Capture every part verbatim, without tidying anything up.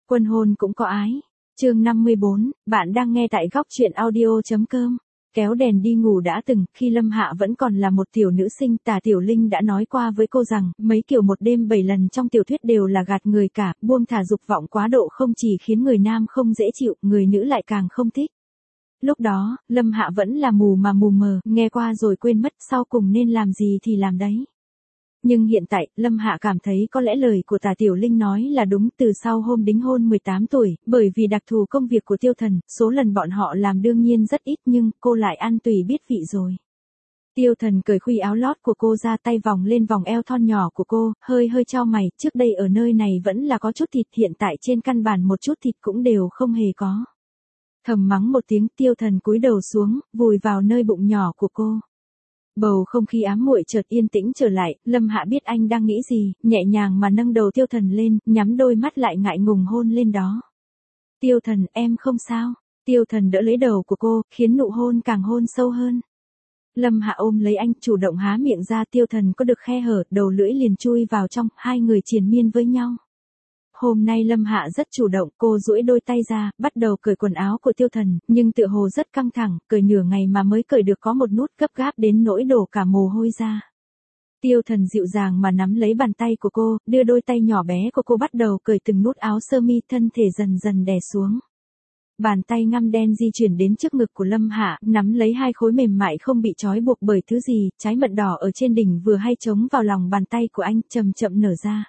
Quân hôn cũng có ái. Chương năm mươi bốn, bạn đang nghe tại góc truyện audio.com. Kéo đèn đi ngủ đã từng, khi Lâm Hạ vẫn còn là một tiểu nữ sinh, Tả Tiểu Linh đã nói qua với cô rằng, mấy kiểu một đêm bảy lần trong tiểu thuyết đều là gạt người cả, buông thả dục vọng quá độ không chỉ khiến người nam không dễ chịu, người nữ lại càng không thích. Lúc đó, Lâm Hạ vẫn là mù mà mù mờ, nghe qua rồi quên mất, sau cùng nên làm gì thì làm đấy. Nhưng hiện tại, Lâm Hạ cảm thấy có lẽ lời của Tả Tiểu Linh nói là đúng. Từ sau hôm đính hôn mười tám tuổi, bởi vì đặc thù công việc của Tiêu Thần, số lần bọn họ làm đương nhiên rất ít nhưng cô lại ăn tùy biết vị rồi. Tiêu Thần cởi khuy áo lót của cô ra, tay vòng lên vòng eo thon nhỏ của cô, hơi hơi chau mày, trước đây ở nơi này vẫn là có chút thịt, hiện tại trên căn bản một chút thịt cũng đều không hề có. Thầm mắng một tiếng, Tiêu Thần cúi đầu xuống, vùi vào nơi bụng nhỏ của cô. Bầu không khí ám muội chợt yên tĩnh trở lại, Lâm Hạ biết anh đang nghĩ gì, nhẹ nhàng mà nâng đầu Tiêu Thần lên, nhắm đôi mắt lại ngại ngùng hôn lên đó. Tiêu Thần, em không sao. Tiêu Thần đỡ lấy đầu của cô, khiến nụ hôn càng hôn sâu hơn. Lâm Hạ ôm lấy anh, chủ động há miệng ra, Tiêu Thần có được khe hở, đầu lưỡi liền chui vào trong, hai người triền miên với nhau. Hôm nay Lâm Hạ rất chủ động, cô duỗi đôi tay ra, bắt đầu cởi quần áo của Tiêu Thần, nhưng tựa hồ rất căng thẳng, cởi nửa ngày mà mới cởi được có một nút, gấp gáp đến nỗi đổ cả mồ hôi ra. Tiêu Thần dịu dàng mà nắm lấy bàn tay của cô, đưa đôi tay nhỏ bé của cô bắt đầu cởi từng nút áo sơ mi, thân thể dần dần đè xuống. Bàn tay ngăm đen di chuyển đến trước ngực của Lâm Hạ, nắm lấy hai khối mềm mại không bị trói buộc bởi thứ gì, trái mận đỏ ở trên đỉnh vừa hay trống vào lòng bàn tay của anh, chậm chậm nở ra.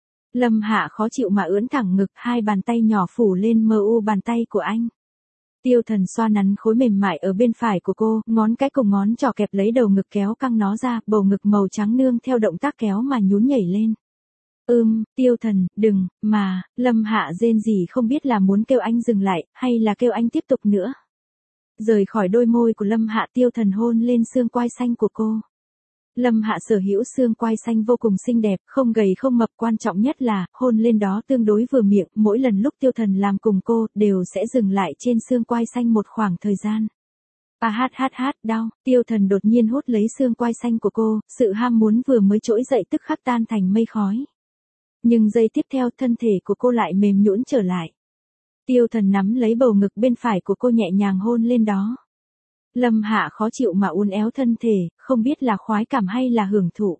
Lâm Hạ khó chịu mà ưỡn thẳng ngực, hai bàn tay nhỏ phủ lên mờ u bàn tay của anh. Tiêu Thần xoa nắn khối mềm mại ở bên phải của cô, ngón cái cùng ngón trỏ kẹp lấy đầu ngực kéo căng nó ra, bầu ngực màu trắng nương theo động tác kéo mà nhún nhảy lên. Ưm, Tiêu Thần, đừng, mà, Lâm Hạ rên rỉ không biết là muốn kêu anh dừng lại, hay là kêu anh tiếp tục nữa. Rời khỏi đôi môi của Lâm Hạ, Tiêu Thần hôn lên xương quai xanh của cô. Lâm Hạ sở hữu xương quai xanh vô cùng xinh đẹp, không gầy không mập, quan trọng nhất là, hôn lên đó tương đối vừa miệng, mỗi lần lúc Tiêu Thần làm cùng cô, đều sẽ dừng lại trên xương quai xanh một khoảng thời gian. À hát hát hát, đau, Tiêu Thần đột nhiên hút lấy xương quai xanh của cô, sự ham muốn vừa mới trỗi dậy tức khắc tan thành mây khói. Nhưng giây tiếp theo, thân thể của cô lại mềm nhũn trở lại. Tiêu Thần nắm lấy bầu ngực bên phải của cô nhẹ nhàng hôn lên đó. Lâm Hạ khó chịu mà uốn éo thân thể, không biết là khoái cảm hay là hưởng thụ.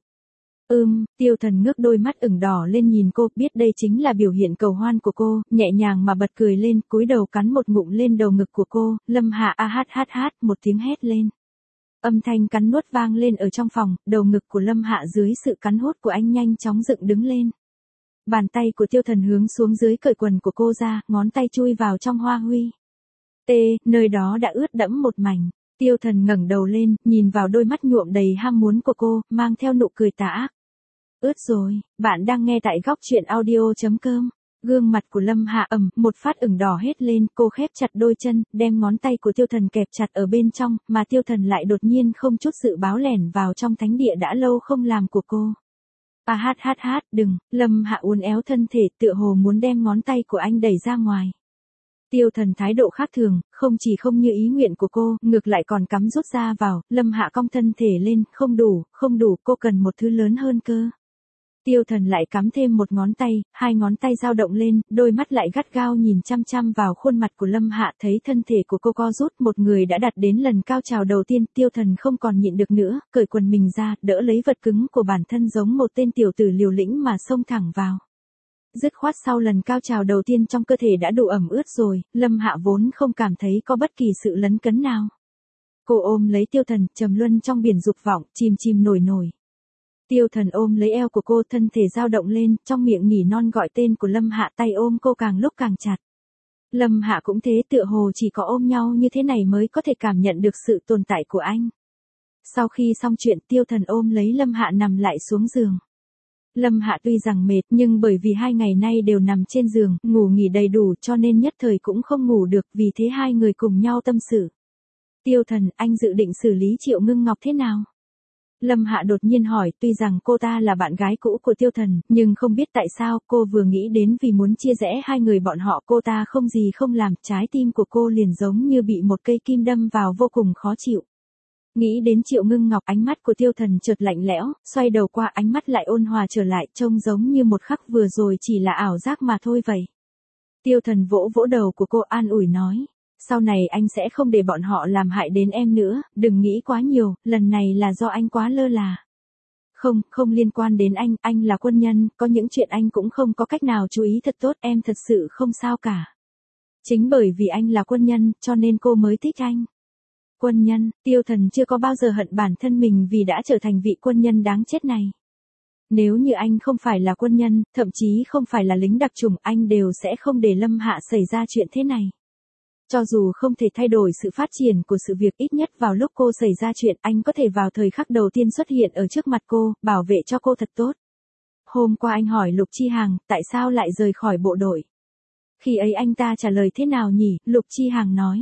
Ưm, Tiêu Thần ngước đôi mắt ửng đỏ lên nhìn cô, biết đây chính là biểu hiện cầu hoan của cô, nhẹ nhàng mà bật cười lên, cúi đầu cắn một ngụm lên đầu ngực của cô. Lâm Hạ a hát hát hát, một tiếng hét lên. Âm thanh cắn nuốt vang lên ở trong phòng, đầu ngực của Lâm Hạ dưới sự cắn hút của anh nhanh chóng dựng đứng lên. Bàn tay của Tiêu Thần hướng xuống dưới cởi quần của cô ra, ngón tay chui vào trong hoa huy. Tê, nơi đó đã ướt đẫm một mảnh. Tiêu Thần ngẩng đầu lên, nhìn vào đôi mắt nhuộm đầy ham muốn của cô, mang theo nụ cười tà ác. Ướt rồi, bạn đang nghe tại góc truyện audio.com. Gương mặt của Lâm Hạ ẩm, một phát ửng đỏ hết lên, cô khép chặt đôi chân, đem ngón tay của Tiêu Thần kẹp chặt ở bên trong, mà Tiêu Thần lại đột nhiên không chút dự báo lẻn vào trong thánh địa đã lâu không làm của cô. À hát hát hát, đừng, Lâm Hạ uốn éo thân thể, tựa hồ muốn đem ngón tay của anh đẩy ra ngoài. Tiêu Thần thái độ khác thường, không chỉ không như ý nguyện của cô, ngược lại còn cắm rút ra vào. Lâm Hạ cong thân thể lên, không đủ, không đủ, cô cần một thứ lớn hơn cơ. Tiêu Thần lại cắm thêm một ngón tay, hai ngón tay dao động lên, đôi mắt lại gắt gao nhìn chăm chăm vào khuôn mặt của Lâm Hạ, thấy thân thể của cô co rút, một người đã đạt đến lần cao trào đầu tiên. Tiêu Thần không còn nhịn được nữa, cởi quần mình ra, đỡ lấy vật cứng của bản thân giống một tên tiểu tử liều lĩnh mà xông thẳng vào. Dứt khoát sau lần cao trào đầu tiên trong cơ thể đã đủ ẩm ướt rồi, Lâm Hạ vốn không cảm thấy có bất kỳ sự lấn cấn nào. Cô ôm lấy Tiêu Thần, trầm luân trong biển dục vọng, chìm chìm nổi nổi. Tiêu Thần ôm lấy eo của cô, thân thể dao động lên, trong miệng nỉ non gọi tên của Lâm Hạ, tay ôm cô càng lúc càng chặt. Lâm Hạ cũng thế, tựa hồ chỉ có ôm nhau như thế này mới có thể cảm nhận được sự tồn tại của anh. Sau khi xong chuyện, Tiêu Thần ôm lấy Lâm Hạ nằm lại xuống giường. Lâm Hạ tuy rằng mệt nhưng bởi vì hai ngày nay đều nằm trên giường, ngủ nghỉ đầy đủ cho nên nhất thời cũng không ngủ được, vì thế hai người cùng nhau tâm sự. Tiêu Thần, anh dự định xử lý Triệu Ngưng Ngọc thế nào? Lâm Hạ đột nhiên hỏi, tuy rằng cô ta là bạn gái cũ của Tiêu Thần, nhưng không biết tại sao cô vừa nghĩ đến vì muốn chia rẽ hai người bọn họ, cô ta không gì không làm, trái tim của cô liền giống như bị một cây kim đâm vào, vô cùng khó chịu. Nghĩ đến Triệu Ngưng Ngọc, ánh mắt của Tiêu Thần chợt lạnh lẽo, xoay đầu qua, ánh mắt lại ôn hòa trở lại, trông giống như một khắc vừa rồi chỉ là ảo giác mà thôi vậy. Tiêu Thần vỗ vỗ đầu của cô an ủi nói. Sau này anh sẽ không để bọn họ làm hại đến em nữa, đừng nghĩ quá nhiều, lần này là do anh quá lơ là. Không, không liên quan đến anh, anh là quân nhân, có những chuyện anh cũng không có cách nào chú ý thật tốt, em thật sự không sao cả. Chính bởi vì anh là quân nhân, cho nên cô mới thích anh. Quân nhân, Tiêu Thần chưa có bao giờ hận bản thân mình vì đã trở thành vị quân nhân đáng chết này. Nếu như anh không phải là quân nhân, thậm chí không phải là lính đặc chủng, anh đều sẽ không để Lâm Hạ xảy ra chuyện thế này. Cho dù không thể thay đổi sự phát triển của sự việc, ít nhất vào lúc cô xảy ra chuyện, anh có thể vào thời khắc đầu tiên xuất hiện ở trước mặt cô, bảo vệ cho cô thật tốt. Hôm qua anh hỏi Lục Chi Hàng, tại sao lại rời khỏi bộ đội? Khi ấy anh ta trả lời thế nào nhỉ? Lục Chi Hàng nói.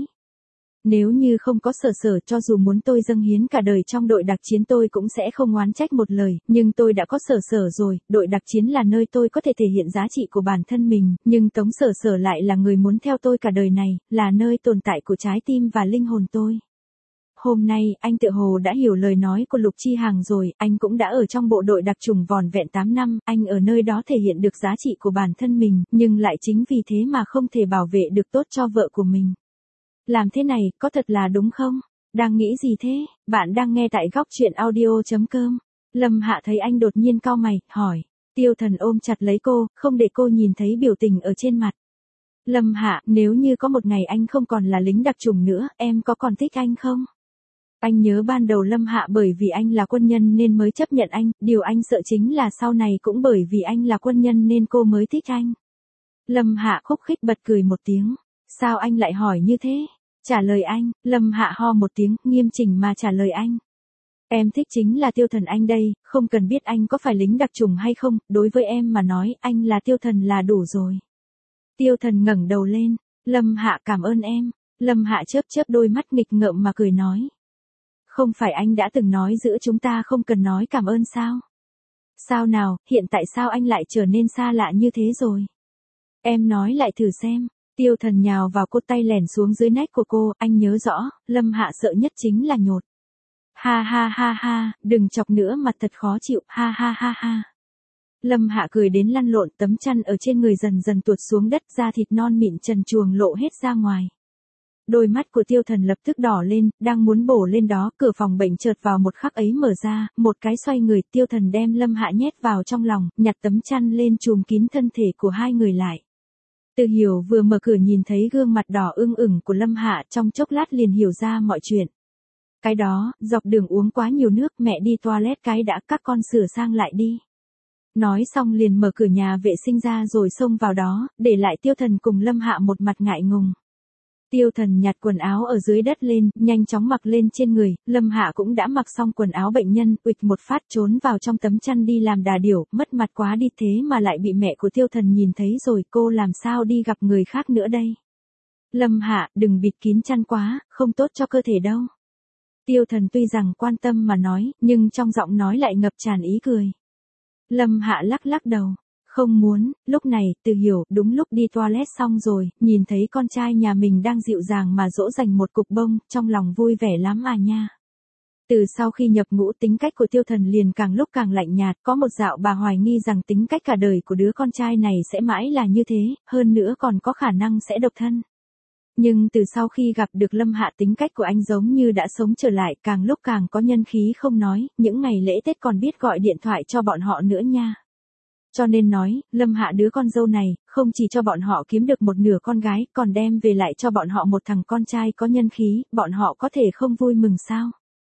Nếu như không có Sở Sở, cho dù muốn tôi dâng hiến cả đời trong đội đặc chiến tôi cũng sẽ không oán trách một lời, nhưng tôi đã có Sở Sở rồi, đội đặc chiến là nơi tôi có thể thể hiện giá trị của bản thân mình, nhưng Tống Sở Sở lại là người muốn theo tôi cả đời này, là nơi tồn tại của trái tim và linh hồn tôi. Hôm nay, anh tự hồ đã hiểu lời nói của Lục Chi Hàng rồi, anh cũng đã ở trong bộ đội đặc chủng vòn vẹn tám năm, anh ở nơi đó thể hiện được giá trị của bản thân mình, nhưng lại chính vì thế mà không thể bảo vệ được tốt cho vợ của mình. Làm thế này, có thật là đúng không? Đang nghĩ gì thế? Bạn đang nghe tại góc truyện audio chấm com. Lâm Hạ thấy anh đột nhiên cau mày, hỏi. Tiêu Thần ôm chặt lấy cô, không để cô nhìn thấy biểu tình ở trên mặt. Lâm Hạ, nếu như có một ngày anh không còn là lính đặc chủng nữa, em có còn thích anh không? Anh nhớ ban đầu Lâm Hạ bởi vì anh là quân nhân nên mới chấp nhận anh, điều anh sợ chính là sau này cũng bởi vì anh là quân nhân nên cô mới thích anh. Lâm Hạ khúc khích bật cười một tiếng. Sao anh lại hỏi như thế? Trả lời anh, Lâm Hạ ho một tiếng, nghiêm chỉnh mà trả lời anh. Em thích chính là Tiêu Thần anh đây, không cần biết anh có phải lính đặc chủng hay không, đối với em mà nói, anh là Tiêu Thần là đủ rồi. Tiêu Thần ngẩng đầu lên, Lâm Hạ cảm ơn em. Lâm Hạ chớp chớp đôi mắt nghịch ngợm mà cười nói. Không phải anh đã từng nói giữa chúng ta không cần nói cảm ơn sao? Sao nào, hiện tại sao anh lại trở nên xa lạ như thế rồi? Em nói lại thử xem. Tiêu Thần nhào vào cô, tay lèn xuống dưới nách của cô, anh nhớ rõ, Lâm Hạ sợ nhất chính là nhột. Ha ha ha ha, đừng chọc nữa, mặt thật khó chịu, ha ha ha ha. Lâm Hạ cười đến lăn lộn, tấm chăn ở trên người dần dần tuột xuống đất, da thịt non mịn trần truồng lộ hết ra ngoài. Đôi mắt của Tiêu Thần lập tức đỏ lên, đang muốn bổ lên đó, cửa phòng bệnh chợt vào một khắc ấy mở ra, một cái xoay người, Tiêu Thần đem Lâm Hạ nhét vào trong lòng, nhặt tấm chăn lên trùm kín thân thể của hai người lại. Từ Hiểu vừa mở cửa nhìn thấy gương mặt đỏ ưng ửng của Lâm Hạ, trong chốc lát liền hiểu ra mọi chuyện. Cái đó, dọc đường uống quá nhiều nước, mẹ đi toilet cái đã, các con sửa sang lại đi. Nói xong liền mở cửa nhà vệ sinh ra rồi xông vào đó, để lại Tiêu Thần cùng Lâm Hạ một mặt ngại ngùng. Tiêu Thần nhặt quần áo ở dưới đất lên, nhanh chóng mặc lên trên người, Lâm Hạ cũng đã mặc xong quần áo bệnh nhân, uịch một phát trốn vào trong tấm chăn đi làm đà điểu, mất mặt quá đi, thế mà lại bị mẹ của Tiêu Thần nhìn thấy rồi, cô làm sao đi gặp người khác nữa đây? Lâm Hạ, đừng bịt kín chăn quá, không tốt cho cơ thể đâu. Tiêu Thần tuy rằng quan tâm mà nói, nhưng trong giọng nói lại ngập tràn ý cười. Lâm Hạ lắc lắc đầu. Không muốn, lúc này, Từ Hiểu, đúng lúc đi toilet xong rồi, nhìn thấy con trai nhà mình đang dịu dàng mà dỗ dành một cục bông, trong lòng vui vẻ lắm à nha. Từ sau khi nhập ngũ, tính cách của Tiêu Thần liền càng lúc càng lạnh nhạt, có một dạo bà hoài nghi rằng tính cách cả đời của đứa con trai này sẽ mãi là như thế, hơn nữa còn có khả năng sẽ độc thân. Nhưng từ sau khi gặp được Lâm Hạ, tính cách của anh giống như đã sống trở lại, càng lúc càng có nhân khí không nói, những ngày lễ Tết còn biết gọi điện thoại cho bọn họ nữa nha. Cho nên nói, Lâm Hạ đứa con dâu này, không chỉ cho bọn họ kiếm được một nửa con gái, còn đem về lại cho bọn họ một thằng con trai có nhân khí, bọn họ có thể không vui mừng sao?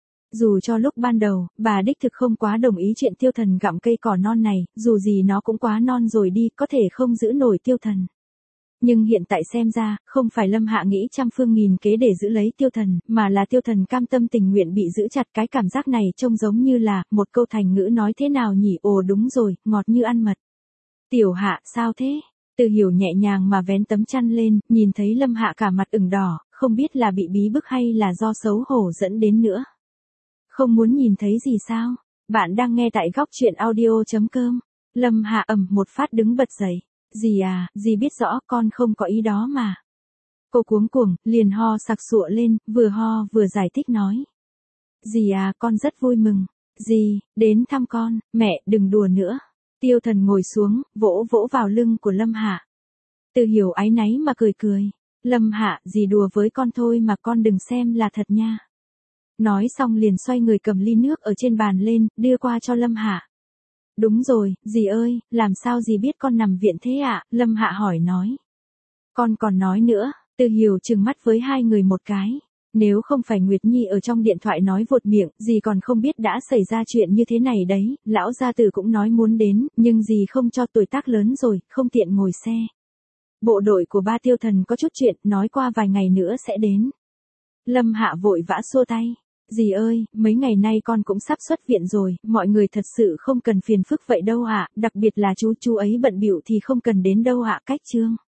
Dù cho lúc ban đầu, bà đích thực không quá đồng ý chuyện Tiêu Thần gặm cây cỏ non này, dù gì nó cũng quá non rồi đi, có thể không giữ nổi Tiêu Thần. Nhưng hiện tại xem ra, không phải Lâm Hạ nghĩ trăm phương nghìn kế để giữ lấy Tiêu Thần, mà là Tiêu Thần cam tâm tình nguyện bị giữ chặt. Cái cảm giác này trông giống như là, một câu thành ngữ nói thế nào nhỉ, ồ đúng rồi, ngọt như ăn mật. Tiểu Hạ, sao thế? Từ Hiểu nhẹ nhàng mà vén tấm chăn lên, nhìn thấy Lâm Hạ cả mặt ửng đỏ, không biết là bị bí bức hay là do xấu hổ dẫn đến nữa. Không muốn nhìn thấy gì sao? Bạn đang nghe tại góc truyện audio chấm com. Lâm Hạ ầm một phát đứng bật dậy. Dì à, dì biết rõ con không có ý đó mà. Cô cuống cuồng, liền ho sặc sụa lên, vừa ho vừa giải thích nói. Dì à, con rất vui mừng. Dì, đến thăm con, mẹ đừng đùa nữa. Tiêu Thần ngồi xuống, vỗ vỗ vào lưng của Lâm Hạ. Từ Hiểu áy náy mà cười cười. Lâm Hạ, dì đùa với con thôi mà con đừng xem là thật nha. Nói xong liền xoay người cầm ly nước ở trên bàn lên, đưa qua cho Lâm Hạ. Đúng rồi, dì ơi, làm sao dì biết con nằm viện thế ạ? Lâm Hạ hỏi nói. Con còn nói nữa, Từ Hiểu trừng mắt với hai người một cái. Nếu không phải Nguyệt Nhi ở trong điện thoại nói vột miệng, dì còn không biết đã xảy ra chuyện như thế này đấy, lão gia tử cũng nói muốn đến, nhưng dì không cho, tuổi tác lớn rồi, không tiện ngồi xe. Bộ đội của ba Tiêu Thần có chút chuyện, nói qua vài ngày nữa sẽ đến. Lâm Hạ vội vã xua tay. Dì ơi, mấy ngày nay con cũng sắp xuất viện rồi, mọi người thật sự không cần phiền phức vậy đâu ạ, đặc biệt là chú chú ấy bận bịu thì không cần đến đâu ạ. Cách chương.